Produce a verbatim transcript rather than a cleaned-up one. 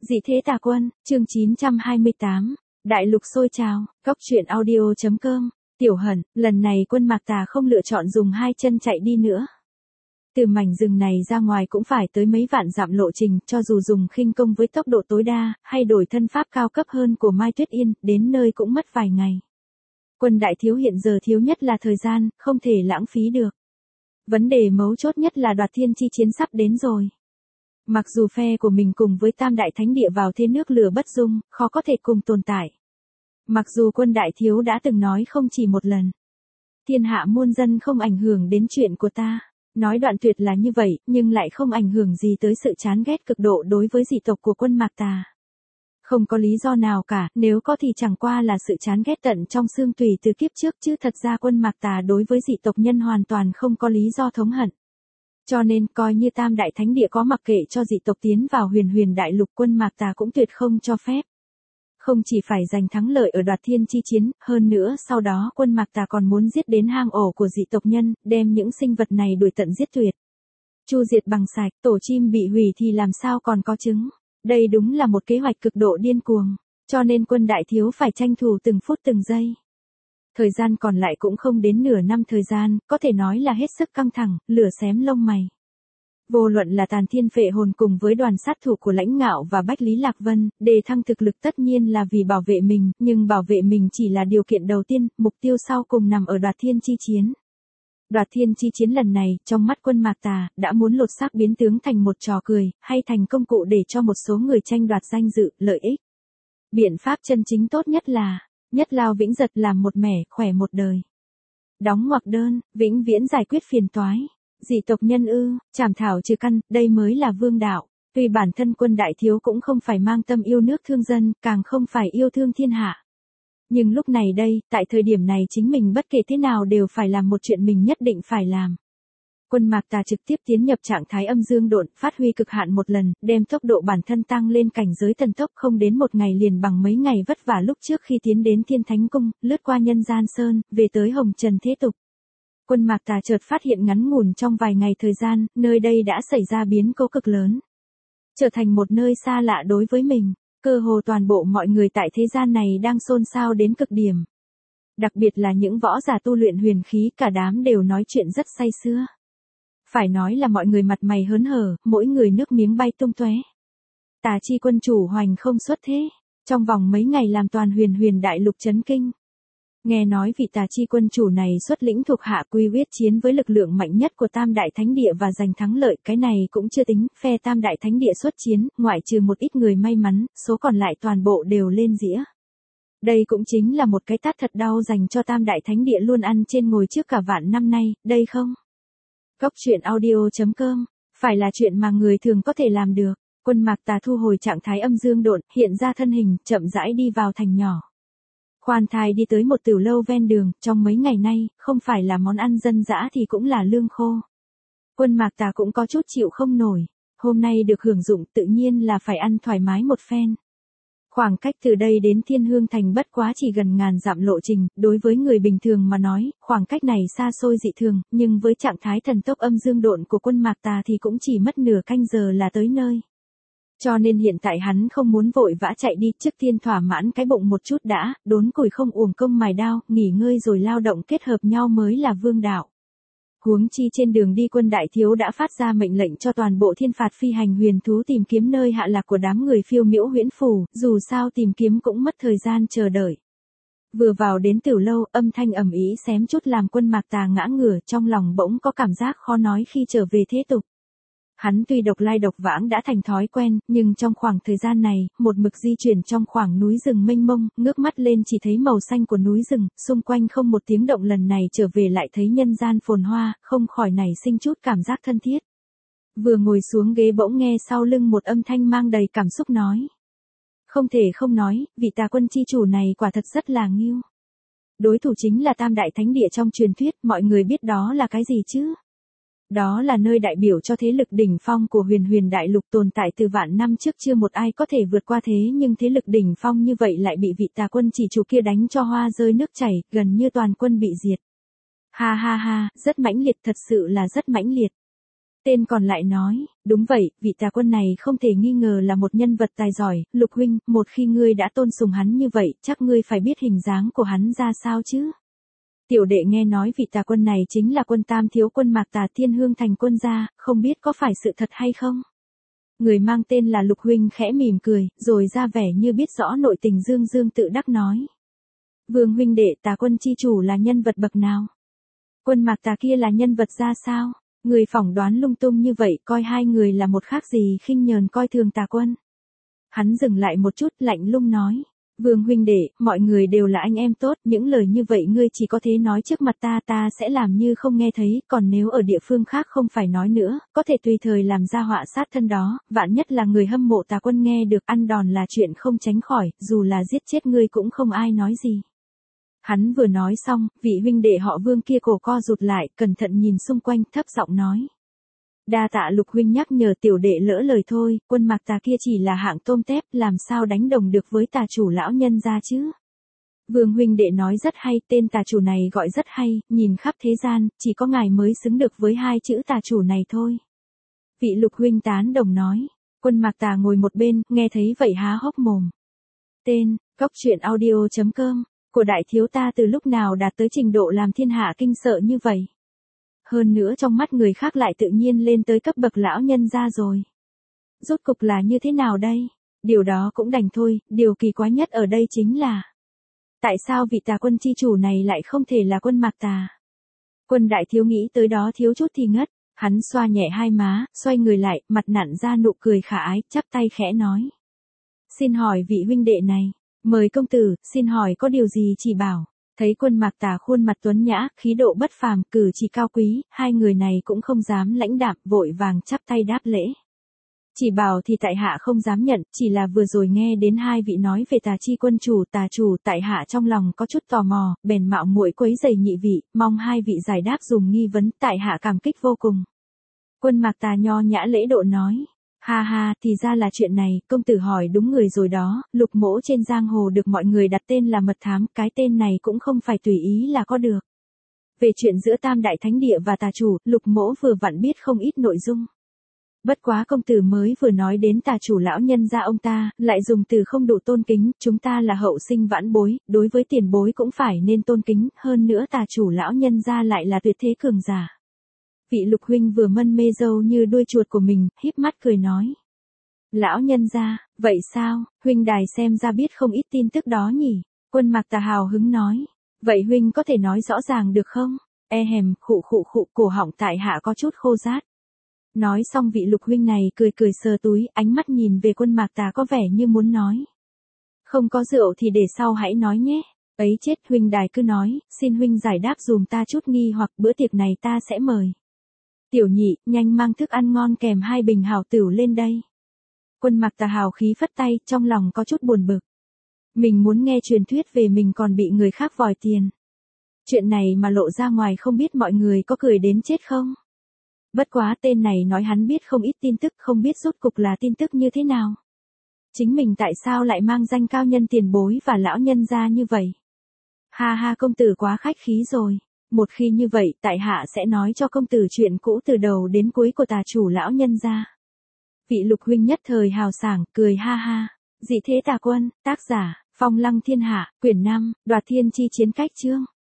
Dị thế tà quân, chương chín trăm hai mươi tám, đại lục sôi trào, góc truyện audio chấm com, tiểu hận, lần này quân Mạc Tà không lựa chọn dùng hai chân chạy đi nữa. Từ mảnh rừng này ra ngoài cũng phải tới mấy vạn dặm lộ trình, cho dù dùng khinh công với tốc độ tối đa, hay đổi thân pháp cao cấp hơn của Mai Tuyết Yên, đến nơi cũng mất vài ngày. Quân đại thiếu hiện giờ thiếu nhất là thời gian, không thể lãng phí được. Vấn đề mấu chốt nhất là đoạt thiên chi chiến sắp đến rồi. Mặc dù phe của mình cùng với Tam Đại Thánh Địa vào thế nước lửa bất dung, khó có thể cùng tồn tại. Mặc dù quân đại thiếu đã từng nói không chỉ một lần. Thiên hạ muôn dân không ảnh hưởng đến chuyện của ta. Nói đoạn tuyệt là như vậy, nhưng lại không ảnh hưởng gì tới sự chán ghét cực độ đối với dị tộc của quân Mạc Tà. Không có lý do nào cả, nếu có thì chẳng qua là sự chán ghét tận trong xương tùy từ kiếp trước, chứ thật ra quân Mạc Tà đối với dị tộc nhân hoàn toàn không có lý do thống hận. Cho nên, coi như Tam Đại Thánh Địa có mặc kệ cho dị tộc tiến vào huyền huyền đại lục, quân Mạc Tà cũng tuyệt không cho phép. Không chỉ phải giành thắng lợi ở đoạt thiên chi chiến, hơn nữa sau đó quân Mạc Tà còn muốn giết đến hang ổ của dị tộc nhân, đem những sinh vật này đuổi tận giết tuyệt. Chu diệt bằng sạch, tổ chim bị hủy thì làm sao còn có trứng. Đây đúng là một kế hoạch cực độ điên cuồng, cho nên quân đại thiếu phải tranh thủ từng phút từng giây. Thời gian còn lại cũng không đến nửa năm thời gian, có thể nói là hết sức căng thẳng, lửa xém lông mày. Vô luận là Tàn Thiên Phệ Hồn cùng với đoàn sát thủ của Lãnh Ngạo và Bách Lý Lạc Vân, đề thăng thực lực tất nhiên là vì bảo vệ mình, nhưng bảo vệ mình chỉ là điều kiện đầu tiên, mục tiêu sau cùng nằm ở đoạt thiên chi chiến. Đoạt thiên chi chiến lần này, trong mắt quân Mạc Tà, đã muốn lột xác biến tướng thành một trò cười, hay thành công cụ để cho một số người tranh đoạt danh dự, lợi ích. Biện pháp chân chính tốt nhất là, nhất lao vĩnh giật làm một mẻ, khỏe một đời. Đóng ngoặc đơn, vĩnh viễn giải quyết phiền toái. Dị tộc nhân ư, chảm thảo trừ căn, đây mới là vương đạo. Tuy bản thân quân đại thiếu cũng không phải mang tâm yêu nước thương dân, càng không phải yêu thương thiên hạ. Nhưng lúc này đây, tại thời điểm này chính mình bất kể thế nào đều phải làm một chuyện mình nhất định phải làm. Quân Mạc Tà trực tiếp tiến nhập trạng thái âm dương độn, phát huy cực hạn một lần, đem tốc độ bản thân tăng lên cảnh giới thần tốc, không đến một ngày liền bằng mấy ngày vất vả lúc trước khi tiến đến Thiên Thánh Cung, lướt qua nhân gian sơn, về tới hồng trần thế tục. Quân Mạc Tà chợt phát hiện ngắn ngủn trong vài ngày thời gian, nơi đây đã xảy ra biến cố cực lớn. Trở thành một nơi xa lạ đối với mình, cơ hồ toàn bộ mọi người tại thế gian này đang xôn xao đến cực điểm. Đặc biệt là những võ giả tu luyện huyền khí, cả đám đều nói chuyện rất say sưa. Phải nói là mọi người mặt mày hớn hở, mỗi người nước miếng bay tung tóe. Tà Chi quân chủ hoành không xuất thế, trong vòng mấy ngày làm toàn huyền huyền đại lục chấn kinh. Nghe nói vị Tà Chi quân chủ này xuất lĩnh thuộc hạ quy huyết chiến với lực lượng mạnh nhất của Tam Đại Thánh Địa và giành thắng lợi, cái này cũng chưa tính, phe Tam Đại Thánh Địa xuất chiến, ngoại trừ một ít người may mắn, số còn lại toàn bộ đều lên dĩa. Đây cũng chính là một cái tát thật đau dành cho Tam Đại Thánh Địa luôn ăn trên ngồi trước cả vạn năm nay, đây không? Góc truyện audio chấm com, phải là chuyện mà người thường có thể làm được. Quân Mạc Tà thu hồi trạng thái âm dương độn, hiện ra thân hình, chậm rãi đi vào thành nhỏ. Khoan thai đi tới một tiểu lâu ven đường, trong mấy ngày nay, không phải là món ăn dân dã thì cũng là lương khô. Quân Mạc Tà cũng có chút chịu không nổi, hôm nay được hưởng dụng tự nhiên là phải ăn thoải mái một phen. Khoảng cách từ đây đến Thiên Hương Thành bất quá chỉ gần ngàn dặm lộ trình, đối với người bình thường mà nói, khoảng cách này xa xôi dị thường, nhưng với trạng thái thần tốc âm dương độn của quân Mạc Tà thì cũng chỉ mất nửa canh giờ là tới nơi. Cho nên hiện tại hắn không muốn vội vã chạy đi, trước tiên thỏa mãn cái bụng một chút đã, đốn củi không uổng công mài đao, nghỉ ngơi rồi lao động kết hợp nhau mới là vương đạo. Huống chi trên đường đi quân đại thiếu đã phát ra mệnh lệnh cho toàn bộ thiên phạt phi hành huyền thú tìm kiếm nơi hạ lạc của đám người phiêu miễu huyễn phù, dù sao tìm kiếm cũng mất thời gian chờ đợi. Vừa vào đến tiểu lâu, âm thanh ầm ĩ xém chút làm quân Mạc Tà ngã ngửa, trong lòng bỗng có cảm giác khó nói khi trở về thế tục. Hắn tuy độc lai độc vãng đã thành thói quen, nhưng trong khoảng thời gian này, một mực di chuyển trong khoảng núi rừng mênh mông, ngước mắt lên chỉ thấy màu xanh của núi rừng, xung quanh không một tiếng động, lần này trở về lại thấy nhân gian phồn hoa, không khỏi nảy sinh chút cảm giác thân thiết. Vừa ngồi xuống ghế bỗng nghe sau lưng một âm thanh mang đầy cảm xúc nói. Không thể không nói, vị Tà quân chi chủ này quả thật rất là nghiêu. Đối thủ chính là Tam Đại Thánh Địa trong truyền thuyết, mọi người biết đó là cái gì chứ? Đó là nơi đại biểu cho thế lực đỉnh phong của huyền huyền đại lục, tồn tại từ vạn năm trước, chưa một ai có thể vượt qua thế, nhưng thế lực đỉnh phong như vậy lại bị vị Tà quân chỉ chủ kia đánh cho hoa rơi nước chảy, gần như toàn quân bị diệt. Ha ha ha, rất mãnh liệt, thật sự là rất mãnh liệt. Tên còn lại nói, đúng vậy, vị tà quân này không thể nghi ngờ là một nhân vật tài giỏi, Lục huynh, một khi ngươi đã tôn sùng hắn như vậy, chắc ngươi phải biết hình dáng của hắn ra sao chứ. Tiểu đệ nghe nói vị tà quân này chính là quân tam thiếu quân Mạc Tà Thiên Hương thành quân gia, không biết có phải sự thật hay không? Người mang tên là Lục huynh khẽ mỉm cười, rồi ra vẻ như biết rõ nội tình dương dương tự đắc nói. Vương huynh đệ, tà quân chi chủ là nhân vật bậc nào? Quân Mạc Tà kia là nhân vật ra sao? Người phỏng đoán lung tung như vậy, coi hai người là một khác gì khinh nhờn coi thường tà quân. Hắn dừng lại một chút, lạnh lùng nói. Vương huynh đệ, mọi người đều là anh em tốt, những lời như vậy ngươi chỉ có thể nói trước mặt ta, ta sẽ làm như không nghe thấy, còn nếu ở địa phương khác không phải nói nữa, có thể tùy thời làm ra họa sát thân đó, vạn nhất là người hâm mộ tà quân nghe được ăn đòn là chuyện không tránh khỏi, dù là giết chết ngươi cũng không ai nói gì. Hắn vừa nói xong, vị huynh đệ họ Vương kia cổ co rụt lại, cẩn thận nhìn xung quanh, thấp giọng nói. Đa tạ Lục huynh nhắc nhở, tiểu đệ lỡ lời thôi, quân Mạc Tà kia chỉ là hạng tôm tép, làm sao đánh đồng được với tà chủ lão nhân gia chứ. Vương huynh đệ nói rất hay, tên tà chủ này gọi rất hay, nhìn khắp thế gian, chỉ có ngài mới xứng được với hai chữ tà chủ này thôi. Vị Lục huynh tán đồng nói, quân Mạc Tà ngồi một bên, nghe thấy vậy há hốc mồm. Tên, Cốc Truyện Audio chấm com, của đại thiếu ta từ lúc nào đạt tới trình độ làm thiên hạ kinh sợ như vậy. Hơn nữa trong mắt người khác lại tự nhiên lên tới cấp bậc lão nhân gia rồi. Rốt cục là như thế nào đây? Điều đó cũng đành thôi, điều kỳ quái nhất ở đây chính là tại sao vị tà quân chi chủ này lại không thể là quân Mạc Tà? Quân đại thiếu nghĩ tới đó thiếu chút thì ngất, hắn xoa nhẹ hai má, xoay người lại, mặt nặn ra nụ cười khả ái, chắp tay khẽ nói. Xin hỏi vị huynh đệ này, mời công tử, xin hỏi có điều gì chỉ bảo. Thấy quân Mạc Tà khuôn mặt tuấn nhã, khí độ bất phàm, cử chỉ cao quý, hai người này cũng không dám lãnh đạm, vội vàng chắp tay đáp lễ. Chỉ bảo thì tại hạ không dám nhận, chỉ là vừa rồi nghe đến hai vị nói về tà chi quân chủ, tà chủ, tại hạ trong lòng có chút tò mò, bèn mạo muội quấy giày nhị vị, mong hai vị giải đáp dùm nghi vấn, tại hạ cảm kích vô cùng. Quân Mạc Tà nho nhã lễ độ nói. Ha ha, thì ra là chuyện này, công tử hỏi đúng người rồi đó, Lục mỗ trên giang hồ được mọi người đặt tên là mật thám, cái tên này cũng không phải tùy ý là có được. Về chuyện giữa Tam Đại Thánh Địa và tà chủ, Lục mỗ vừa vặn biết không ít nội dung. Bất quá công tử mới vừa nói đến tà chủ lão nhân gia ông ta, lại dùng từ không đủ tôn kính, chúng ta là hậu sinh vãn bối, đối với tiền bối cũng phải nên tôn kính, hơn nữa tà chủ lão nhân gia lại là tuyệt thế cường giả. Vị Lục huynh vừa mân mê râu như đuôi chuột của mình, híp mắt cười nói. Lão nhân gia, vậy sao, huynh đài xem ra biết không ít tin tức đó nhỉ? Quân Mạc Tà hào hứng nói. Vậy huynh có thể nói rõ ràng được không? E hèm, khụ khụ khụ, cổ họng tại hạ có chút khô rát. Nói xong vị Lục huynh này cười cười sờ túi, ánh mắt nhìn về quân Mạc Tà có vẻ như muốn nói. Không có rượu thì để sau hãy nói nhé. Ấy chết, huynh đài cứ nói, xin huynh giải đáp dùm ta chút nghi hoặc bữa tiệc này ta sẽ mời. Tiểu nhị, nhanh mang thức ăn ngon kèm hai bình hảo tửu lên đây. Quân Mạc Tà hào khí phất tay, trong lòng có chút buồn bực. Mình muốn nghe truyền thuyết về mình còn bị người khác vòi tiền. Chuyện này mà lộ ra ngoài không biết mọi người có cười đến chết không? Bất quá tên này nói hắn biết không ít tin tức, không biết rốt cục là tin tức như thế nào. Chính mình tại sao lại mang danh cao nhân tiền bối và lão nhân ra như vậy? Ha ha, công tử quá khách khí rồi. Một khi như vậy, tại hạ sẽ nói cho công tử chuyện cũ từ đầu đến cuối của tà chủ lão nhân gia. Vị Lục huynh nhất thời hào sảng, cười ha ha. Dị thế tà quân, tác giả, Phong Lăng Thiên Hạ, quyển năm, Đoạt Thiên Chi Chiến Cách chương.